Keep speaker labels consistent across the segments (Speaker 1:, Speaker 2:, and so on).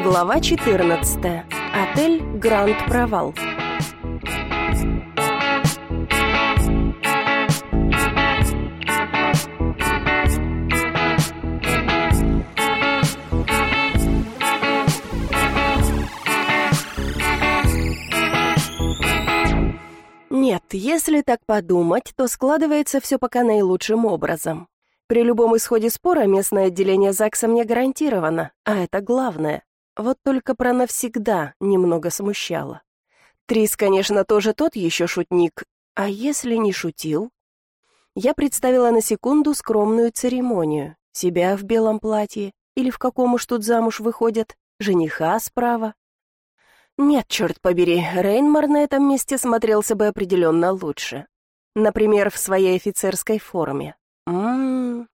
Speaker 1: Глава 14. Отель «Гранд Провал». Нет, если так подумать, то складывается все пока наилучшим образом. При любом исходе спора местное отделение ЗАГСа мне гарантировано, а это главное. Вот только про навсегда немного смущало. Трис, конечно, тоже тот еще шутник, а если не шутил? Я представила на секунду скромную церемонию. Себя в белом платье, или в каком уж тут замуж выходят, жениха справа. Нет, черт побери, Рейнмар на этом месте смотрелся бы определенно лучше. Например, в своей офицерской форме. Ну,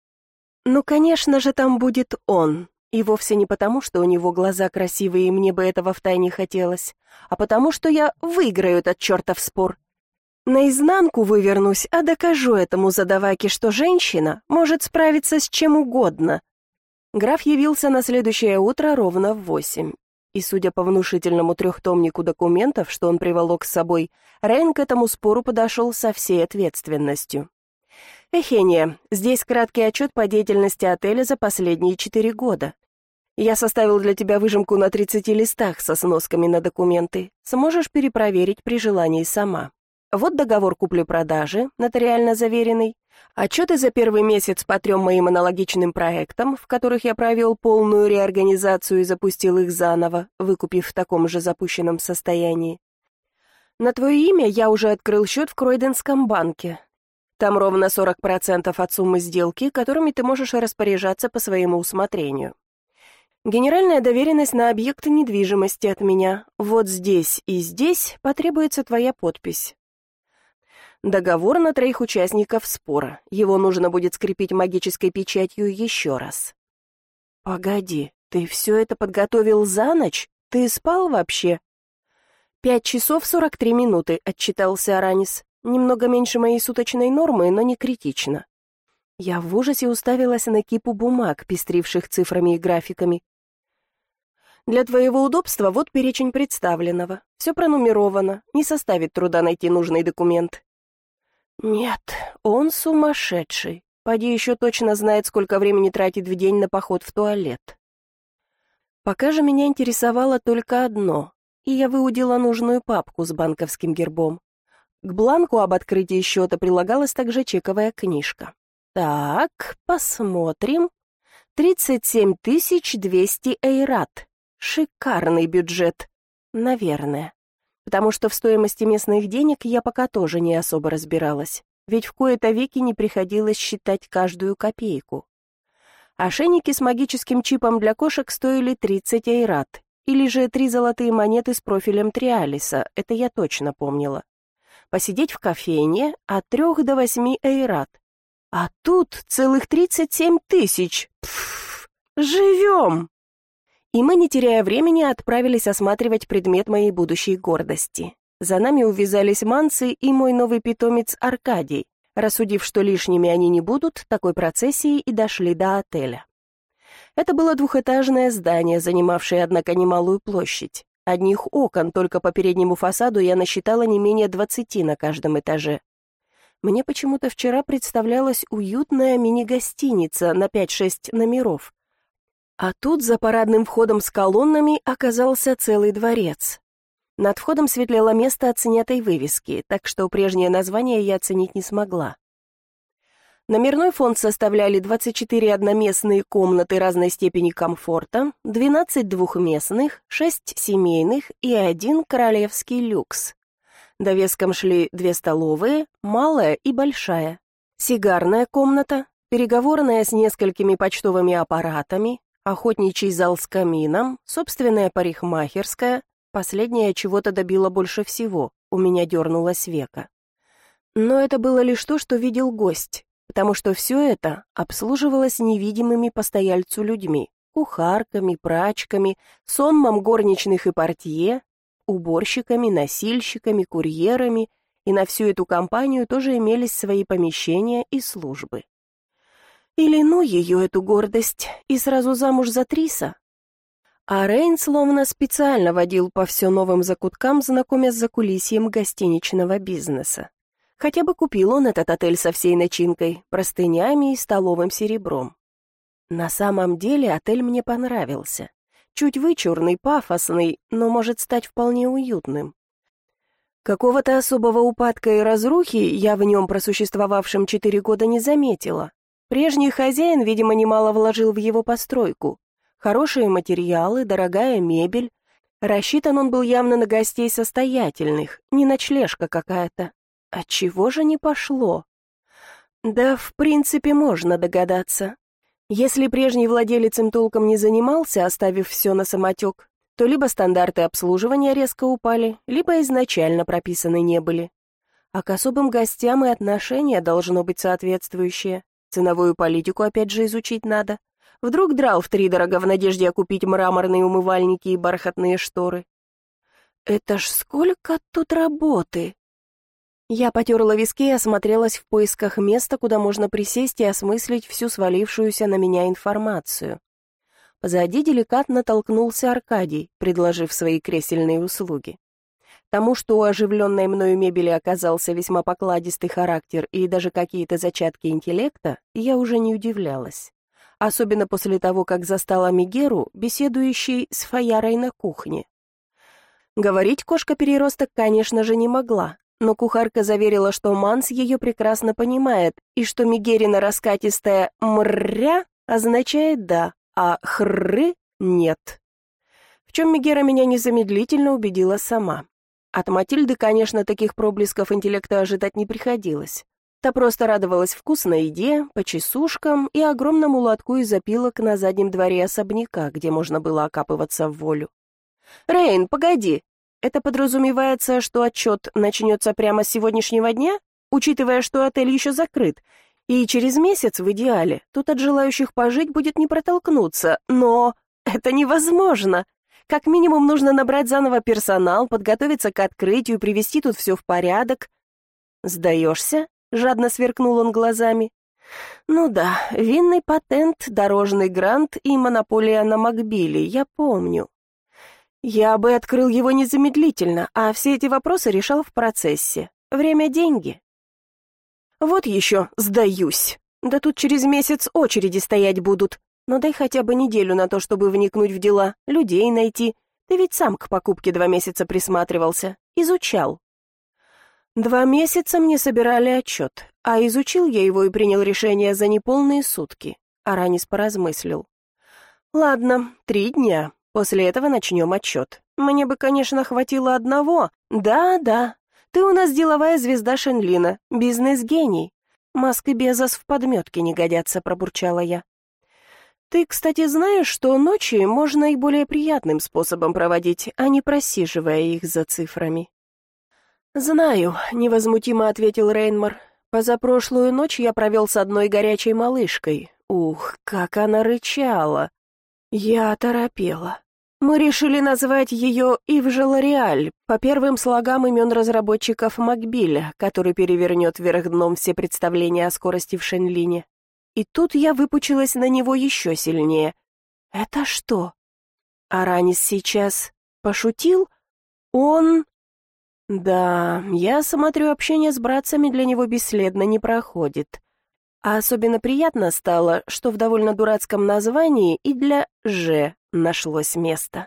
Speaker 1: конечно же, там будет он. И вовсе не потому, что у него глаза красивые, и мне бы этого втайне хотелось, а потому, что я выиграю этот чертов спор. Наизнанку вывернусь, а докажу этому задаваке, что женщина может справиться с чем угодно. Граф явился на следующее утро ровно в 8. И, судя по внушительному трехтомнику документов, что он приволок с собой, Рейн к этому спору подошел со всей ответственностью. «Эхения, здесь краткий отчет по деятельности отеля за последние 4 года. Я составил для тебя выжимку на 30 листах со сносками на документы. Сможешь перепроверить при желании сама. Вот договор купли-продажи, нотариально заверенный, отчеты за первый месяц по 3 моим аналогичным проектам, в которых я провел полную реорганизацию и запустил их заново, выкупив в таком же запущенном состоянии. На твое имя я уже открыл счет в Кройденском банке. Там ровно 40% от суммы сделки, которыми ты можешь распоряжаться по своему усмотрению. Генеральная доверенность на объекты недвижимости от меня. Вот здесь и здесь потребуется твоя подпись. Договор на 3 участников спора. Его нужно будет скрепить магической печатью еще раз. Погоди, ты все это подготовил за ночь? Ты спал вообще? 5 часов 43 минуты, отчитался Аранис. Немного меньше моей суточной нормы, но не критично. Я в ужасе уставилась на кипу бумаг, пестривших цифрами и графиками. Для твоего удобства вот перечень представленного. Все пронумеровано, не составит труда найти нужный документ. Нет, он сумасшедший. Поди еще точно знает, сколько времени тратит в день на поход в туалет. Пока же меня интересовало только одно, и я выудила нужную папку с банковским гербом. К бланку об открытии счета прилагалась также чековая книжка. Так, посмотрим. 37 200 эйрат. Шикарный бюджет. Наверное. Потому что в стоимости местных денег я пока тоже не особо разбиралась, ведь в кои-то веки не приходилось считать каждую копейку. Ошейники с магическим чипом для кошек стоили 30 эйрат, или же 3 золотые монеты с профилем Триалиса, это я точно помнила. Посидеть в кофейне от 3 до 8 эйрат. А тут целых 37 тысяч. Пфф, живем! И мы, не теряя времени, отправились осматривать предмет моей будущей гордости. За нами увязались манцы и мой новый питомец Аркадий. Рассудив, что лишними они не будут, такой процессией и дошли до отеля. Это было двухэтажное здание, занимавшее, однако, немалую площадь. Одних окон только по переднему фасаду я насчитала не менее 20 на каждом этаже. Мне почему-то вчера представлялась уютная мини-гостиница на 5-6 номеров. А тут за парадным входом с колоннами оказался целый дворец. Над входом светлело место от снятой вывески, так что прежнее название я оценить не смогла. Номерной фонд составляли 24 одноместные комнаты разной степени комфорта, 12 двухместных, 6 семейных и 1 королевский люкс. Довеском шли 2 столовые, малая и большая, сигарная комната, переговорная с несколькими почтовыми аппаратами, охотничий зал с камином, собственная парикмахерская. Последняя чего-то добила больше всего, у меня дернулось веко. Но это было лишь то, что видел гость, потому что все это обслуживалось невидимыми постояльцу людьми, кухарками, прачками, сонмом горничных и портье, уборщиками, носильщиками, курьерами, и на всю эту компанию тоже имелись свои помещения и службы. Или ну ее, эту гордость, и сразу замуж за Триса. А Рейн словно специально водил по все новым закуткам, знакомясь с закулисьем гостиничного бизнеса. Хотя бы купил он этот отель со всей начинкой, простынями и столовым серебром. На самом деле отель мне понравился. Чуть вычурный, пафосный, но может стать вполне уютным. Какого-то особого упадка и разрухи я в нем, просуществовавшем 4 года, не заметила. Прежний хозяин, видимо, немало вложил в его постройку. Хорошие материалы, дорогая мебель. Рассчитан он был явно на гостей состоятельных, не ночлежка какая-то. Отчего же не пошло? Да, в принципе, можно догадаться. Если прежний владелец им толком не занимался, оставив все на самотек, то либо стандарты обслуживания резко упали, либо изначально прописаны не были. А к особым гостям и отношение должно быть соответствующее. Ценовую политику опять же изучить надо. Вдруг драл втридорого в надежде окупить мраморные умывальники и бархатные шторы. Это ж сколько тут работы! Я потерла виски и осмотрелась в поисках места, куда можно присесть и осмыслить всю свалившуюся на меня информацию. Позади деликатно толкнулся Аркадий, предложив свои кресельные услуги. Тому, что у оживленной мною мебели оказался весьма покладистый характер и даже какие-то зачатки интеллекта, я уже не удивлялась. Особенно после того, как застала Мегеру, беседующей с Фаярой на кухне. Говорить кошка-переросток, конечно же, не могла, но кухарка заверила, что Манс ее прекрасно понимает, и что Мегерина раскатистая «мрря» означает «да», а «хрры» — «нет». В чем Мегера меня незамедлительно убедила сама. От Матильды, конечно, таких проблесков интеллекта ожидать не приходилось. Та просто радовалась вкусной еде, почесушкам и огромному лотку из опилок на заднем дворе особняка, где можно было окапываться в волю. «Рейн, погоди! Это подразумевается, что отчет начнется прямо с сегодняшнего дня, учитывая, что отель еще закрыт, и через месяц в идеале тут от желающих пожить будет не протолкнуться, но это невозможно! Как минимум нужно набрать заново персонал, подготовиться к открытию, привести тут все в порядок». «Сдаешься?» — жадно сверкнул он глазами. «Ну да, винный патент, дорожный грант и монополия на Макбили, я помню. Я бы открыл его незамедлительно, а все эти вопросы решал в процессе. Время — деньги». «Вот еще, сдаюсь. Да тут через месяц очереди стоять будут. Но дай хотя бы неделю на то, чтобы вникнуть в дела, людей найти. Ты ведь сам к покупке 2 месяца присматривался, изучал». 2 месяца мне собирали отчет, а изучил я его и принял решение за неполные сутки. Аранис поразмыслил. «Ладно, 3 дня. После этого начнем отчет. Мне бы, конечно, хватило одного. Да, ты у нас деловая звезда Шенлина, бизнес-гений. Маск и Безос в подметке не годятся», — пробурчала я. «Ты, кстати, знаешь, что ночи можно и более приятным способом проводить, а не просиживая их за цифрами?» «Знаю», — невозмутимо ответил Рейнмар. «Позапрошлую ночь я провел с одной горячей малышкой. Ух, как она рычала!» Я оторопела. Мы решили назвать ее Ивжа Лореаль по первым слогам имен разработчиков Макбиля, который перевернет вверх дном все представления о скорости в Шенлине. И тут я выпучилась на него еще сильнее. «Это что? Аранис сейчас пошутил? Он...» «Да, я смотрю, общение с братцами для него бесследно не проходит. А особенно приятно стало, что в довольно дурацком названии и для «Ж» нашлось место».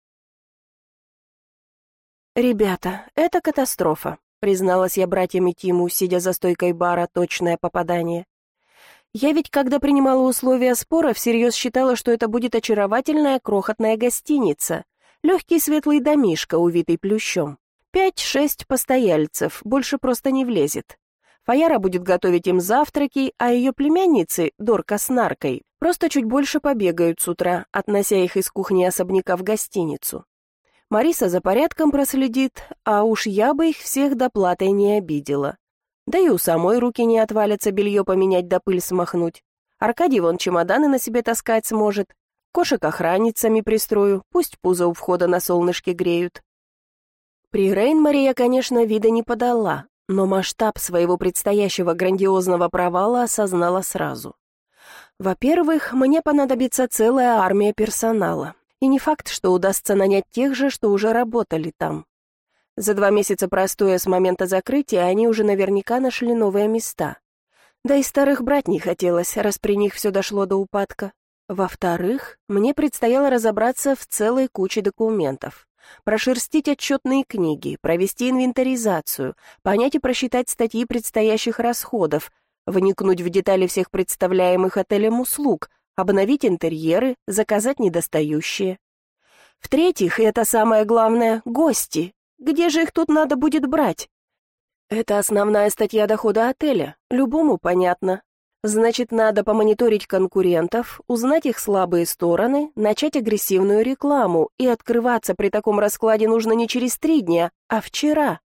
Speaker 1: «Ребята, это катастрофа», — призналась я братьям и Тиму, сидя за стойкой бара, точное попадание. «Я ведь, когда принимала условия спора, всерьез считала, что это будет очаровательная крохотная гостиница, легкий светлый домишко, увитый плющом. 5-6 постояльцев, больше просто не влезет. Фаяра будет готовить им завтраки, а ее племянницы, Дорка с Наркой, просто чуть больше побегают с утра, относя их из кухни особняка в гостиницу. Мариса за порядком проследит, а уж я бы их всех доплатой не обидела. Да и у самой руки не отвалятся белье поменять да пыль смахнуть. Аркадий вон чемоданы на себе таскать сможет. Кошек охранницами пристрою, пусть пузо у входа на солнышке греют. При Рейнмаре я, конечно, вида не подала, но масштаб своего предстоящего грандиозного провала осознала сразу. Во-первых, мне понадобится целая армия персонала. И не факт, что удастся нанять тех же, что уже работали там. За 2 месяца простоя с момента закрытия они уже наверняка нашли новые места. Да и старых брать не хотелось, раз при них все дошло до упадка. Во-вторых, мне предстояло разобраться в целой куче документов. Прошерстить отчетные книги, провести инвентаризацию, понять и просчитать статьи предстоящих расходов, вникнуть в детали всех представляемых отелем услуг, обновить интерьеры, заказать недостающие. В-третьих, и это самое главное, гости. Где же их тут надо будет брать? Это основная статья дохода отеля, любому понятно. Значит, надо помониторить конкурентов, узнать их слабые стороны, начать агрессивную рекламу, и открываться при таком раскладе нужно не через 3 дня, а вчера.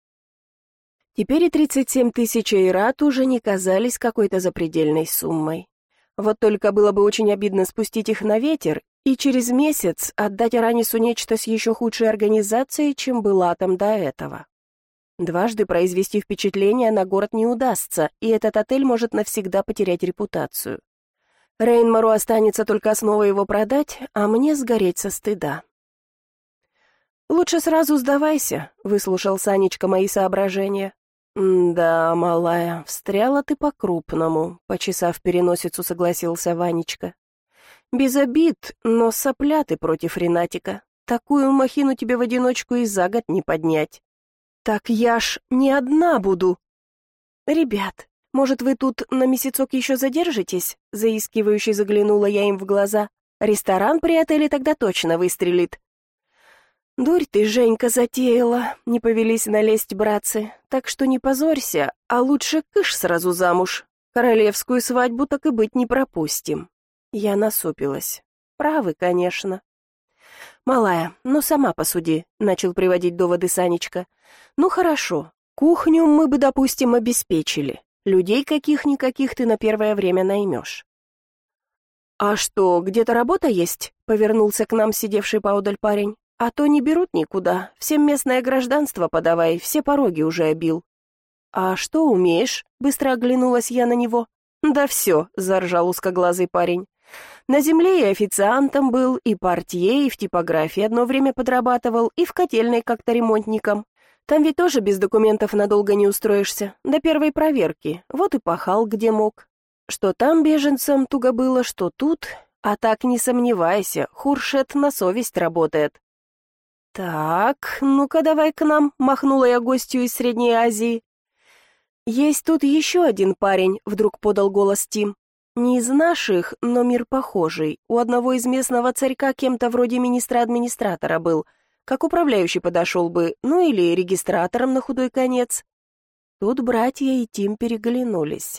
Speaker 1: Теперь и 37 тысяч эйрат уже не казались какой-то запредельной суммой. Вот только было бы очень обидно спустить их на ветер и через месяц отдать Аранису нечто с еще худшей организацией, чем была там до этого. Дважды произвести впечатление на город не удастся, и этот отель может навсегда потерять репутацию. Рейнмару останется только снова его продать, а мне сгореть со стыда. «Лучше сразу сдавайся», — выслушал Санечка мои соображения. «Да, малая, встряла ты по-крупному», — почесав переносицу, согласился Ванечка. «Без обид, но сопля ты против Ренатика. Такую махину тебе в одиночку и за год не поднять». «Так я ж не одна буду». «Ребят, может, вы тут на месяцок еще задержитесь?» Заискивающе заглянула я им в глаза. «Ресторан при отеле тогда точно выстрелит». «Дурь ты, Женька, затеяла», — не повелись налезть братцы. «Так что не позорься, а лучше кыш сразу замуж. Королевскую свадьбу так и быть не пропустим». Я насупилась. «Правы, конечно». «Малая, ну сама посуди», — начал приводить доводы Санечка. «Ну хорошо, кухню мы бы, допустим, обеспечили. Людей каких-никаких ты на первое время наймешь». «А что, где-то работа есть?» — повернулся к нам сидевший поодаль парень. «А то не берут никуда, всем местное гражданство подавай, все пороги уже обил». «А что умеешь?» — быстро оглянулась я на него. «Да все», — заржал узкоглазый парень. «На земле и официантом был, и портье, и в типографии одно время подрабатывал, и в котельной как-то ремонтником. Там ведь тоже без документов надолго не устроишься, до первой проверки, вот и пахал где мог. Что там беженцам туго было, что тут, а так не сомневайся, Хуршет на совесть работает». «Так, ну-ка давай к нам», — махнула я гостью из Средней Азии. «Есть тут еще один парень», — вдруг подал голос Тим. «Не из наших, но мир похожий. У одного из местного царька кем-то вроде министра-администратора был. Как управляющий подошел бы, ну или регистратором на худой конец». Тут братья и Тим переглянулись.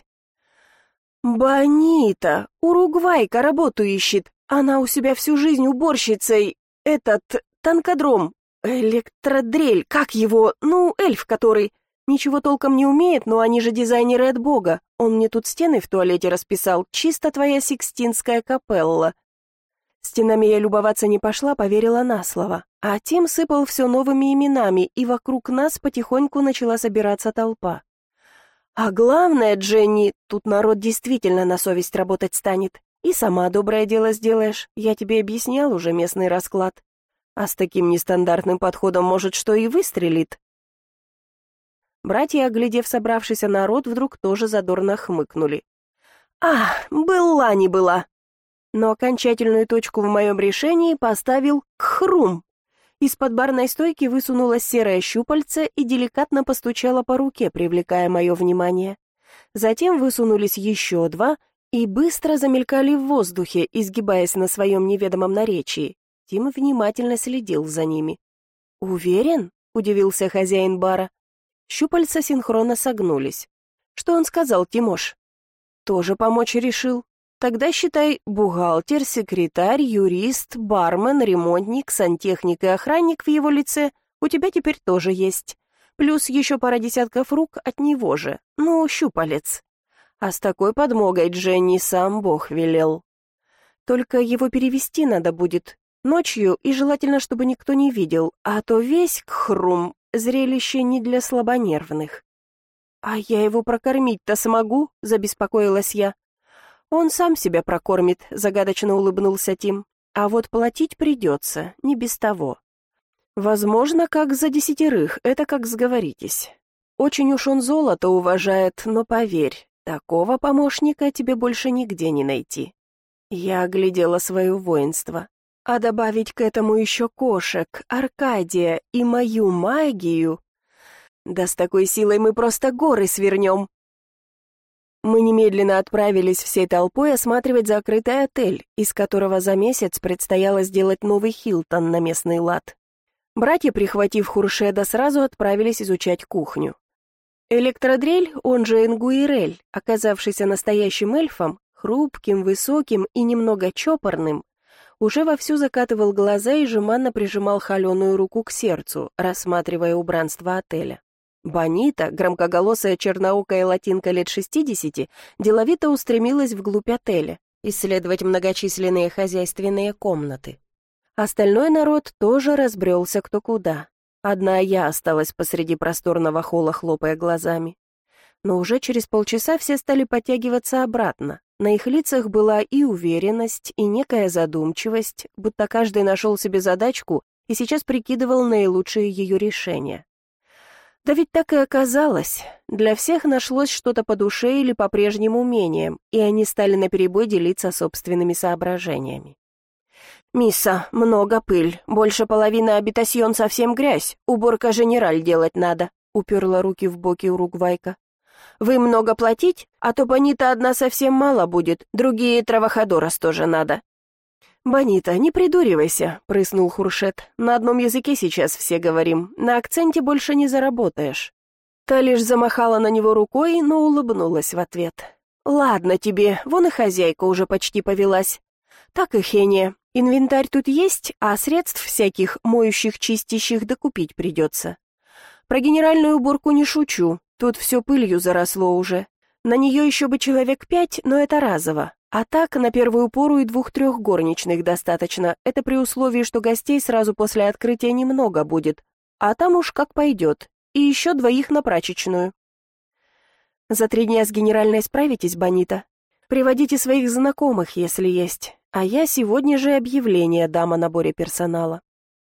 Speaker 1: «Бонита, уругвайка работу ищет. Она у себя всю жизнь уборщицей. Танкодром, электродрель, как его, ну, эльф который. Ничего толком не умеет, но они же дизайнеры от бога. Он мне тут стены в туалете расписал, чисто твоя Сикстинская капелла». Стенами я любоваться не пошла, поверила на слово. А Тим сыпал все новыми именами, и вокруг нас потихоньку начала собираться толпа. «А главное, Дженни, тут народ действительно на совесть работать станет. И сама доброе дело сделаешь, я тебе объяснял уже местный расклад. А с таким нестандартным подходом, может, что и выстрелит». Братья, оглядев собравшийся народ, вдруг тоже задорно хмыкнули. Была не была». Но окончательную точку в моем решении поставил Кхрум. Из-под барной стойки высунулось серое щупальце и деликатно постучало по руке, привлекая мое внимание. Затем высунулись еще 2 и быстро замелькали в воздухе, изгибаясь на своем неведомом наречии. Тим внимательно следил за ними. «Уверен?» — удивился хозяин бара. Щупальца синхронно согнулись. «Что он сказал, Тимош?» «Тоже помочь решил. Тогда считай бухгалтер, секретарь, юрист, бармен, ремонтник, сантехник и охранник в его лице у тебя теперь тоже есть. Плюс еще пара десятков рук от него же, ну, щупалец. А с такой подмогой Дженни сам Бог велел. Только его перевести надо будет. Ночью и желательно, чтобы никто не видел, а то весь Кхрум — зрелище не для слабонервных». «А я его прокормить-то смогу?» — забеспокоилась я. «Он сам себя прокормит», — загадочно улыбнулся Тим. А вот платить придется, не без того. Возможно, как за 10, это как сговоритесь. Очень уж он золото уважает, но поверь, такого помощника тебе больше нигде не найти. Я оглядела свое воинство. А добавить к этому еще кошек, Аркадия и мою магию... Да с такой силой мы просто горы свернем. Мы немедленно отправились всей толпой осматривать закрытый отель, из которого за месяц предстояло сделать новый Хилтон на местный лад. Братья, прихватив Хуршеда, сразу отправились изучать кухню. Электродрель, он же Энгуирель, оказавшийся настоящим эльфом, хрупким, высоким и немного чопорным, уже вовсю закатывал глаза и жеманно прижимал холеную руку к сердцу, рассматривая убранство отеля. Бонита, громкоголосая черноокая латинка лет 60, деловито устремилась вглубь отеля, исследовать многочисленные хозяйственные комнаты. Остальной народ тоже разбрелся кто куда. Одна я осталась посреди просторного холла, хлопая глазами. Но уже через полчаса все стали подтягиваться обратно. На их лицах была и уверенность, и некая задумчивость, будто каждый нашел себе задачку и сейчас прикидывал наилучшие ее решения. Да ведь так и оказалось. Для всех нашлось что-то по душе или по прежним умениям, и они стали наперебой делиться собственными соображениями. «Мисса, много пыль, больше половины абитасьон совсем грязь, уборка женераль делать надо», — уперла руки в боки уругвайка. «Вы много платить, а то Бонита одна совсем мало будет, другие травоходорос тоже надо». «Бонита, не придуривайся», — прыснул Хуршед. «На одном языке сейчас все говорим, на акценте больше не заработаешь». Та лишь замахала на него рукой, но улыбнулась в ответ. «Ладно тебе, вон и хозяйка уже почти повелась. Так и Хения, инвентарь тут есть, а средств всяких моющих, чистящих докупить придется. Про генеральную уборку не шучу, тут все пылью заросло уже. На нее еще бы человек 5, но это разово. А так, на первую пору и 2-3 горничных достаточно, это при условии, что гостей сразу после открытия немного будет, а там уж как пойдет, и еще 2 на прачечную. За 3 дня с генеральной справитесь, Бонита? Приводите своих знакомых, если есть, а я сегодня же объявление дам о наборе персонала.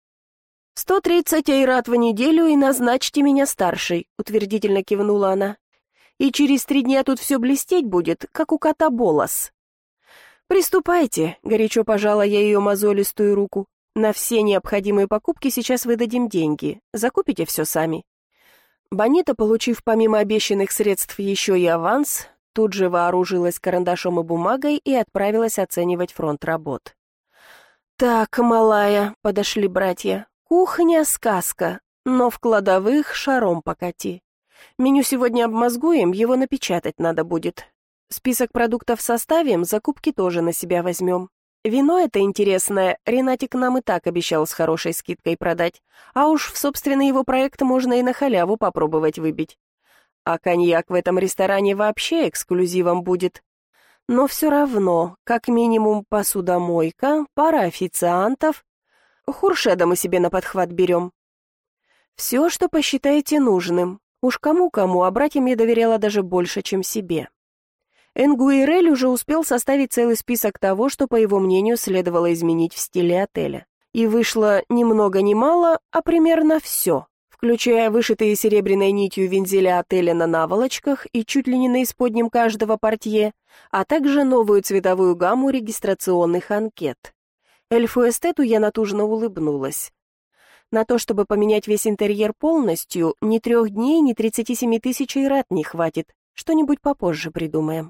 Speaker 1: 130 айрат в неделю и назначьте меня старшей, утвердительно кивнула она. И через 3 дня тут все блестеть будет, как у кота Болос. «Приступайте», — горячо пожала я ее мозолистую руку. «На все необходимые покупки сейчас выдадим деньги. Закупите все сами». Бонита, получив помимо обещанных средств еще и аванс, тут же вооружилась карандашом и бумагой и отправилась оценивать фронт работ. «Так, малая», — подошли братья, — «кухня — сказка, но в кладовых шаром покати. Меню сегодня обмозгуем, его напечатать надо будет. Список продуктов составим, закупки тоже на себя возьмем. Вино это интересное, Ренатик нам и так обещал с хорошей скидкой продать, а уж в собственный его проект можно и на халяву попробовать выбить. А коньяк в этом ресторане вообще эксклюзивом будет. Но все равно, как минимум посудомойка, пара официантов. Хуршеда мы себе на подхват берем. Все, что посчитаете нужным. Уж кому-кому, а братьям я доверяла даже больше, чем себе. Энгуирель уже успел составить целый список того, что, по его мнению, следовало изменить в стиле отеля. И вышло ни много ни мало, а примерно все, включая вышитые серебряной нитью вензеля отеля на наволочках и чуть ли не на исподнем каждого портье, а также новую цветовую гамму регистрационных анкет. Эльфу-эстету я натужно улыбнулась. На то, чтобы поменять весь интерьер полностью, ни 3 дней, ни 37 тысяч айрат не хватит. Что-нибудь попозже придумаем.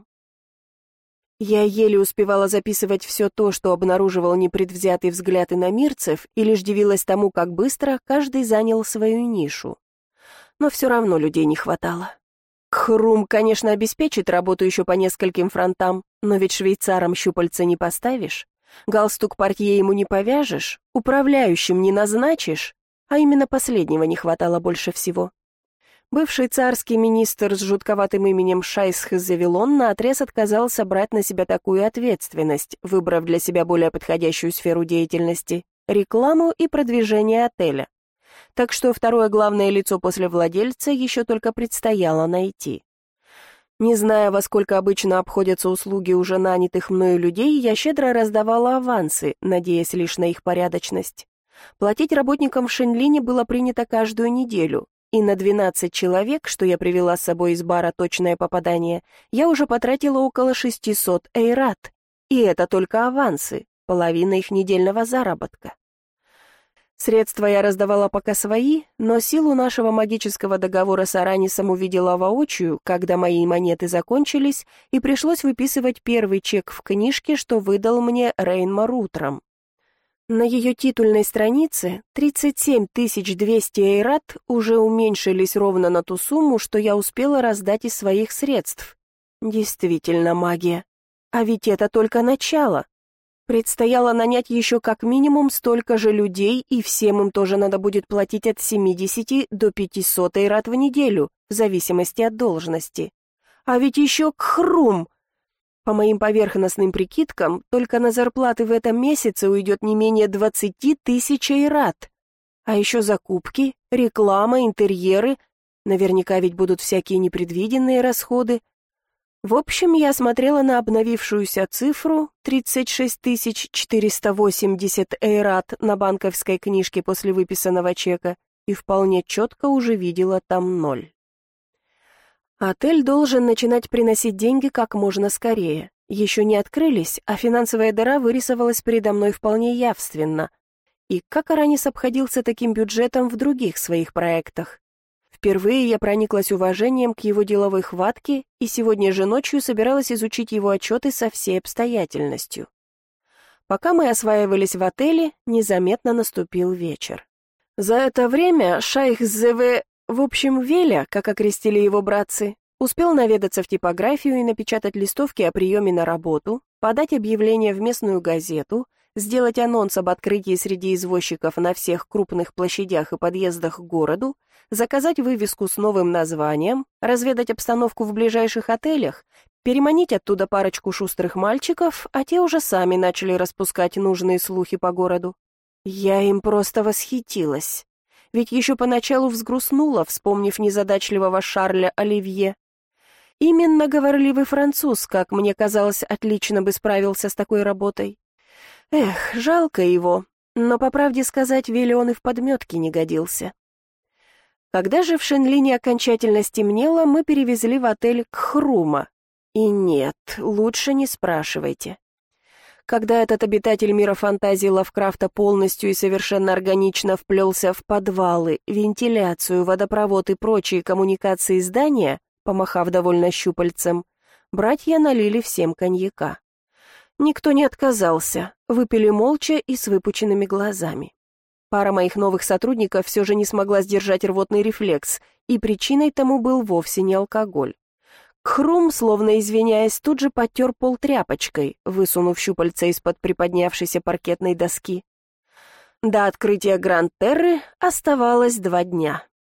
Speaker 1: Я еле успевала записывать все то, что обнаруживал непредвзятый взгляд иномирцев, и лишь дивилась тому, как быстро каждый занял свою нишу. Но все равно людей не хватало. Кхрум, конечно, обеспечит работу еще по нескольким фронтам, но ведь швейцарам щупальца не поставишь, галстук портье ему не повяжешь, управляющим не назначишь, а именно последнего не хватало больше всего. Бывший царский министр с жутковатым именем Шайсх из Завилон наотрез отказался брать на себя такую ответственность, выбрав для себя более подходящую сферу деятельности – рекламу и продвижение отеля. Так что второе главное лицо после владельца еще только предстояло найти. Не зная, во сколько обычно обходятся услуги уже нанятых мною людей, я щедро раздавала авансы, надеясь лишь на их порядочность. Платить работникам в Шенлине было принято каждую неделю, и на 12 человек, что я привела с собой из бара «Точное попадание», я уже потратила около 600 эйрат. И это только авансы, половина их недельного заработка. Средства я раздавала пока свои, но силу нашего магического договора с Аранисом увидела воочию, когда мои монеты закончились, и пришлось выписывать первый чек в книжке, что выдал мне Рейнмар утром. На ее титульной странице 37 200 эйрат уже уменьшились ровно на ту сумму, что я успела раздать из своих средств. Действительно магия. А ведь это только начало. Предстояло нанять еще как минимум столько же людей, и всем им тоже надо будет платить от 70 до 500 эйрат в неделю, в зависимости от должности. А ведь еще Кхрум! По моим поверхностным прикидкам, только на зарплаты в этом месяце уйдет не менее 20 тысяч эйрат. А еще закупки, реклама, интерьеры, наверняка ведь будут всякие непредвиденные расходы. В общем, я смотрела на обновившуюся цифру 36 480 эйрат на банковской книжке после выписанного чека и вполне четко уже видела там 0. Отель должен начинать приносить деньги как можно скорее. Еще не открылись, а финансовая дыра вырисовалась передо мной вполне явственно. И как Аранис обходился таким бюджетом в других своих проектах? Впервые я прониклась уважением к его деловой хватке и сегодня же ночью собиралась изучить его отчеты со всей обстоятельностью. Пока мы осваивались в отеле, незаметно наступил вечер. За это время шайх ЗВ, в общем, Веля, как окрестили его братцы, успел наведаться в типографию и напечатать листовки о приеме на работу, подать объявление в местную газету, сделать анонс об открытии среди извозчиков на всех крупных площадях и подъездах к городу, заказать вывеску с новым названием, разведать обстановку в ближайших отелях, переманить оттуда парочку шустрых мальчиков, а те уже сами начали распускать нужные слухи по городу. Я им просто восхитилась. Ведь еще поначалу взгрустнула, вспомнив незадачливого Шарля Оливье. Именно говорливый француз, как мне казалось, отлично бы справился с такой работой. Эх, жалко его, но, по правде сказать, Веле он и в подметке не годился. Когда же в Шенлине окончательно стемнело, мы перевезли в отель Кхрума. И нет, лучше не спрашивайте. Когда этот обитатель мира фантазии Лавкрафта полностью и совершенно органично вплелся в подвалы, вентиляцию, водопровод и прочие коммуникации здания, помахав довольно щупальцем, братья налили всем коньяка. Никто не отказался, выпили молча и с выпученными глазами. Пара моих новых сотрудников все же не смогла сдержать рвотный рефлекс, и причиной тому был вовсе не алкоголь. Кхрум, словно извиняясь, тут же потер пол тряпочкой, высунув щупальца из-под приподнявшейся паркетной доски. До открытия Гранд-Терры оставалось 2 дня.